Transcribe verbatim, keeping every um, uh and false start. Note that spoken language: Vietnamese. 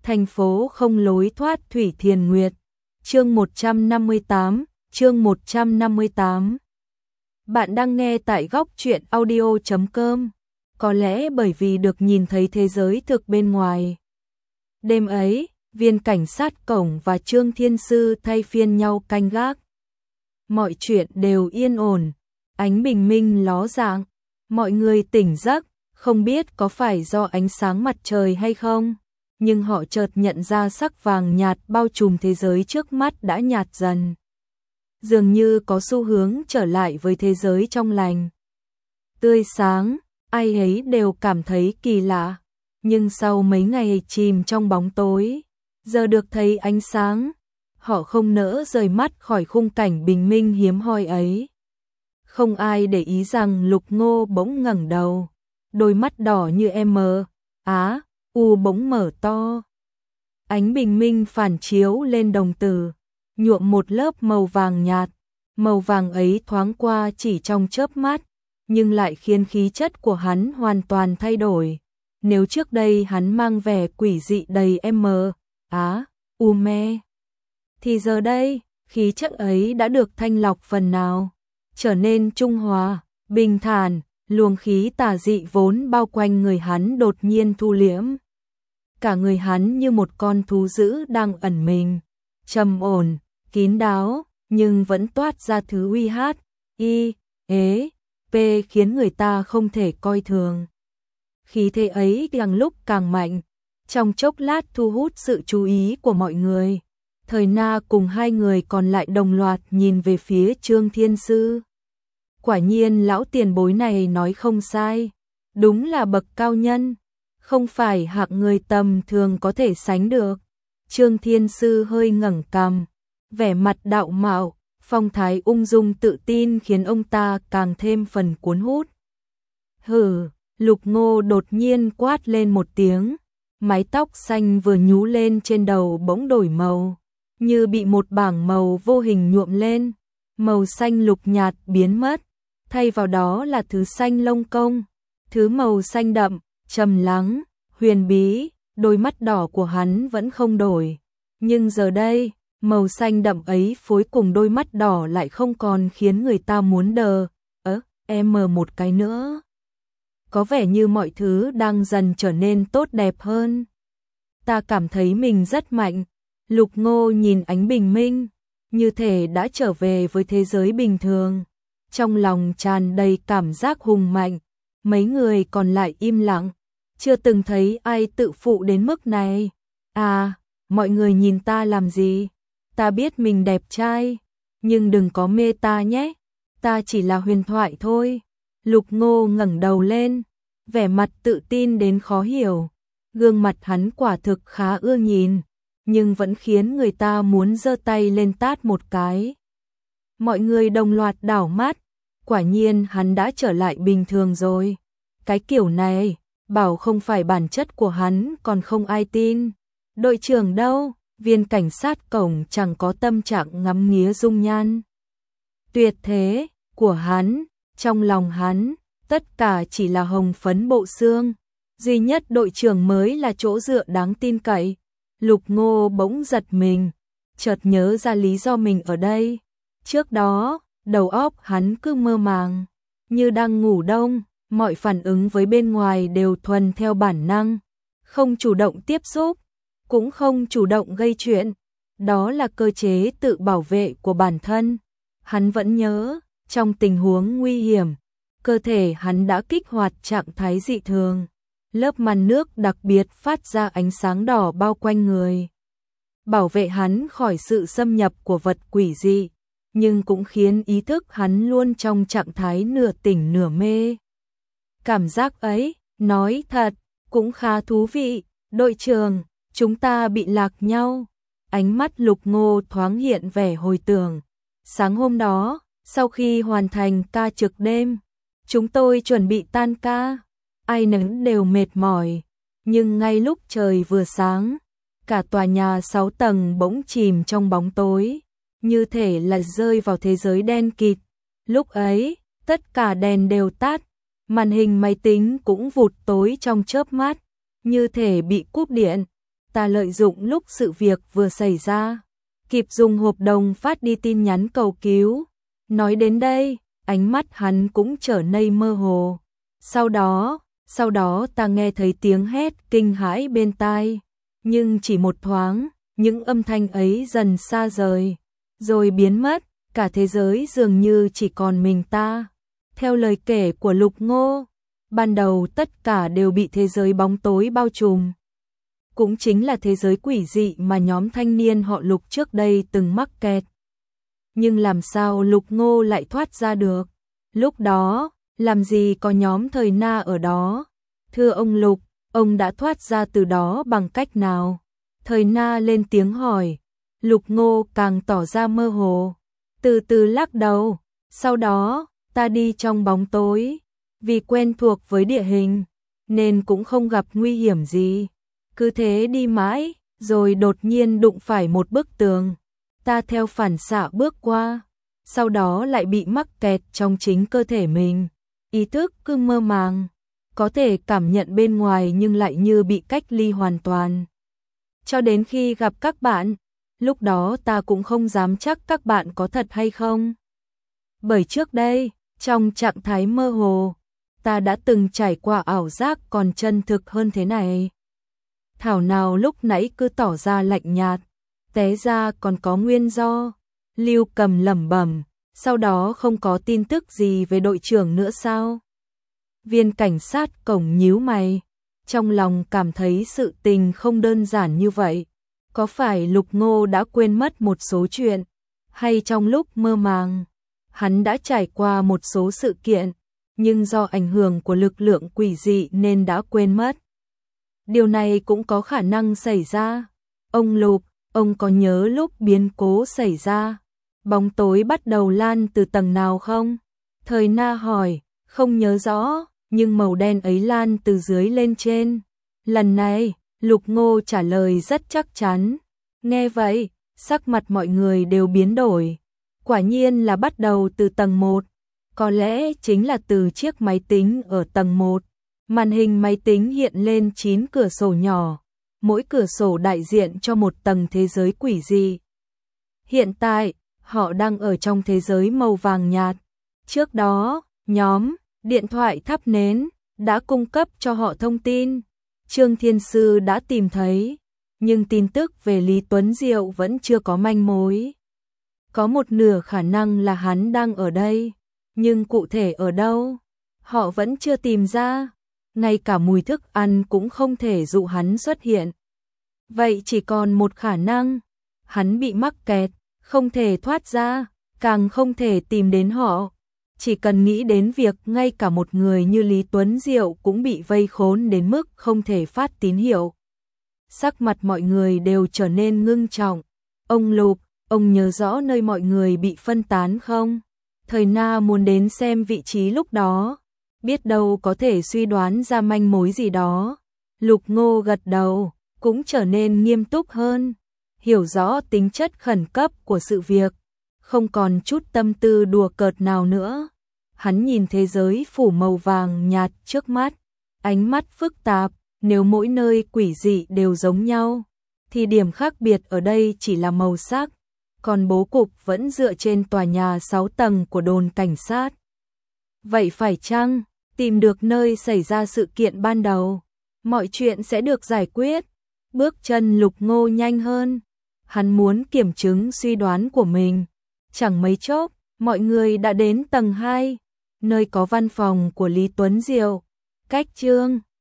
Thành phố không lối thoát Thủy Thiền Nguyệt. Chương một trăm năm mươi tám, chương một trăm năm mươi tám. Bạn đang nghe tại góc truyện audio chấm com. Có lẽ bởi vì được nhìn thấy thế giới thực bên ngoài. Đêm ấy, viên cảnh sát cổng và Trương Thiên Sư thay phiên nhau canh gác. Mọi chuyện đều yên ổn, ánh bình minh ló dạng, mọi người tỉnh giấc, không biết có phải do ánh sáng mặt trời hay không, nhưng họ chợt nhận ra sắc vàng nhạt bao trùm thế giới trước mắt đã nhạt dần. Dường như có xu hướng trở lại với thế giới trong lành. Tươi sáng, ai ấy đều cảm thấy kỳ lạ, nhưng sau mấy ngày chìm trong bóng tối, giờ được thấy ánh sáng, họ không nỡ rời mắt khỏi khung cảnh bình minh hiếm hoi ấy. Không ai để ý rằng Lục Ngô bỗng ngẩng đầu, đôi mắt đỏ như em mờ, á, u bỗng mở to. Ánh bình minh phản chiếu lên đồng tử, nhuộm một lớp màu vàng nhạt, màu vàng ấy thoáng qua chỉ trong chớp mắt, nhưng lại khiến khí chất của hắn hoàn toàn thay đổi. Nếu trước đây hắn mang vẻ quỷ dị đầy em mờ, á, u mê, thì giờ đây, khí chất ấy đã được thanh lọc phần nào, trở nên trung hòa, bình thản, luồng khí tà dị vốn bao quanh người hắn đột nhiên thu liễm. Cả người hắn như một con thú dữ đang ẩn mình, trầm ổn, kín đáo, nhưng vẫn toát ra thứ uy hát, y, ế, p khiến người ta không thể coi thường. Khí thế ấy càng lúc càng mạnh, trong chốc lát thu hút sự chú ý của mọi người. Thời Na cùng hai người còn lại đồng loạt nhìn về phía Trương Thiên Sư. Quả nhiên lão tiền bối này nói không sai, đúng là bậc cao nhân, không phải hạng người tầm thường có thể sánh được. Trương Thiên Sư hơi ngẩng cằm, vẻ mặt đạo mạo, phong thái ung dung tự tin khiến ông ta càng thêm phần cuốn hút. Hừ, Lục Ngô đột nhiên quát lên một tiếng, mái tóc xanh vừa nhú lên trên đầu bỗng đổi màu, như bị một bảng màu vô hình nhuộm lên, màu xanh lục nhạt biến mất, thay vào đó là thứ xanh lông công, thứ màu xanh đậm, trầm lắng, huyền bí. Đôi mắt đỏ của hắn vẫn không đổi, nhưng giờ đây, màu xanh đậm ấy phối cùng đôi mắt đỏ lại không còn khiến người ta muốn đờ, ớ, em mờ một cái nữa. Có vẻ như mọi thứ đang dần trở nên tốt đẹp hơn. Ta cảm thấy mình rất mạnh. Lục Ngô nhìn ánh bình minh, như thể đã trở về với thế giới bình thường. Trong lòng tràn đầy cảm giác hùng mạnh. Mấy người còn lại im lặng, chưa từng thấy ai tự phụ đến mức này. À, mọi người nhìn ta làm gì? Ta biết mình đẹp trai, nhưng đừng có mê ta nhé. Ta chỉ là huyền thoại thôi. Lục Ngô ngẩng đầu lên, vẻ mặt tự tin đến khó hiểu. Gương mặt hắn quả thực khá ưa nhìn, nhưng vẫn khiến người ta muốn giơ tay lên tát một cái. Mọi người đồng loạt đảo mắt, quả nhiên hắn đã trở lại bình thường rồi. Cái kiểu này, bảo không phải bản chất của hắn còn không ai tin. Đội trưởng đâu? Viên cảnh sát cổng chẳng có tâm trạng ngắm nghía dung nhan tuyệt thế của hắn, trong lòng hắn, tất cả chỉ là hồng phấn bộ xương, duy nhất đội trưởng mới là chỗ dựa đáng tin cậy. Lục Ngô bỗng giật mình, chợt nhớ ra lý do mình ở đây. Trước đó, đầu óc hắn cứ mơ màng, như đang ngủ đông, mọi phản ứng với bên ngoài đều thuần theo bản năng, không chủ động tiếp xúc, cũng không chủ động gây chuyện. Đó là cơ chế tự bảo vệ của bản thân. Hắn vẫn nhớ, trong tình huống nguy hiểm, cơ thể hắn đã kích hoạt trạng thái dị thường. Lớp màn nước đặc biệt phát ra ánh sáng đỏ bao quanh người, bảo vệ hắn khỏi sự xâm nhập của vật quỷ dị, nhưng cũng khiến ý thức hắn luôn trong trạng thái nửa tỉnh nửa mê. Cảm giác ấy, nói thật, cũng khá thú vị. Đội trưởng, chúng ta bị lạc nhau. Ánh mắt Lục Ngô thoáng hiện vẻ hồi tưởng. Sáng hôm đó, sau khi hoàn thành ca trực đêm, chúng tôi chuẩn bị tan ca. Ai nấy đều mệt mỏi, nhưng ngay lúc trời vừa sáng, cả tòa nhà sáu tầng bỗng chìm trong bóng tối, như thể là rơi vào thế giới đen kịt. Lúc ấy, tất cả đèn đều tắt, màn hình máy tính cũng vụt tối trong chớp mắt, như thể bị cúp điện. ta lợi dụng lúc sự việc vừa xảy ra, kịp dùng hộp đồng phát đi tin nhắn cầu cứu. Nói đến đây, ánh mắt hắn cũng trở nên mơ hồ. Sau đó, sau đó ta nghe thấy tiếng hét kinh hãi bên tai, nhưng chỉ một thoáng, những âm thanh ấy dần xa rời, rồi biến mất, cả thế giới dường như chỉ còn mình ta. Theo lời kể của Lục Ngô, ban đầu tất cả đều bị thế giới bóng tối bao trùm. Cũng chính là thế giới quỷ dị mà nhóm thanh niên họ Lục trước đây từng mắc kẹt. Nhưng làm sao Lục Ngô lại thoát ra được? Lúc đó, làm gì có nhóm Thời Na ở đó? Thưa ông Lục, ông đã thoát ra từ đó bằng cách nào? Thời Na lên tiếng hỏi. Lục Ngô càng tỏ ra mơ hồ, từ từ lắc đầu. Sau đó, ta đi trong bóng tối, vì quen thuộc với địa hình, nên cũng không gặp nguy hiểm gì. Cứ thế đi mãi, rồi đột nhiên đụng phải một bức tường. Ta theo phản xạ bước qua, sau đó lại bị mắc kẹt trong chính cơ thể mình. Ý thức cứ mơ màng, có thể cảm nhận bên ngoài nhưng lại như bị cách ly hoàn toàn. Cho đến khi gặp các bạn, lúc đó ta cũng không dám chắc các bạn có thật hay không. Bởi trước đây, trong trạng thái mơ hồ, ta đã từng trải qua ảo giác còn chân thực hơn thế này. Thảo nào lúc nãy cứ tỏ ra lạnh nhạt, té ra còn có nguyên do. Lưu Cầm lẩm bẩm, sau đó không có tin tức gì về đội trưởng nữa sao? Viên cảnh sát cổng nhíu mày, trong lòng cảm thấy sự tình không đơn giản như vậy. Có phải Lục Ngô đã quên mất một số chuyện, hay trong lúc mơ màng, hắn đã trải qua một số sự kiện, nhưng do ảnh hưởng của lực lượng quỷ dị nên đã quên mất. Điều này cũng có khả năng xảy ra. Ông Lục, ông có nhớ lúc biến cố xảy ra, bóng tối bắt đầu lan từ tầng nào không? Thời Na hỏi, không nhớ rõ, nhưng màu đen ấy lan từ dưới lên trên. Lần này, Lục Ngô trả lời rất chắc chắn. Nghe vậy, sắc mặt mọi người đều biến đổi. Quả nhiên là bắt đầu từ tầng một. Có lẽ chính là từ chiếc máy tính ở tầng một. Màn hình máy tính hiện lên chín cửa sổ nhỏ, mỗi cửa sổ đại diện cho một tầng thế giới quỷ dị. Hiện tại, họ đang ở trong thế giới màu vàng nhạt. Trước đó, nhóm điện thoại thắp nến đã cung cấp cho họ thông tin. Trương Thiên Sư đã tìm thấy, nhưng tin tức về Lý Tuấn Diệu vẫn chưa có manh mối. Có một nửa khả năng là hắn đang ở đây, nhưng cụ thể ở đâu, họ vẫn chưa tìm ra. Ngay cả mùi thức ăn cũng không thể dụ hắn xuất hiện. Vậy chỉ còn một khả năng, hắn bị mắc kẹt, không thể thoát ra, càng không thể tìm đến họ. Chỉ cần nghĩ đến việc ngay cả một người như Lý Tuấn Diệu cũng bị vây khốn đến mức không thể phát tín hiệu. Sắc mặt mọi người đều trở nên ngưng trọng. Ông Lục, ông nhớ rõ nơi mọi người bị phân tán không? Thời Na muốn đến xem vị trí lúc đó, biết đâu có thể suy đoán ra manh mối gì đó. Lục Ngô gật đầu, cũng trở nên nghiêm túc hơn, hiểu rõ tính chất khẩn cấp của sự việc, không còn chút tâm tư đùa cợt nào nữa. Hắn nhìn thế giới phủ màu vàng nhạt trước mắt, ánh mắt phức tạp. Nếu mỗi nơi quỷ dị đều giống nhau, thì điểm khác biệt ở đây chỉ là màu sắc, còn bố cục vẫn dựa trên tòa nhà sáu tầng của đồn cảnh sát. Vậy phải chăng tìm được nơi xảy ra sự kiện ban đầu, mọi chuyện sẽ được giải quyết? Bước chân Lục Ngô nhanh hơn, hắn muốn kiểm chứng suy đoán của mình. Chẳng mấy chốc, mọi người đã đến tầng hai, nơi có văn phòng của Lý Tuấn Diệu. Cách Trương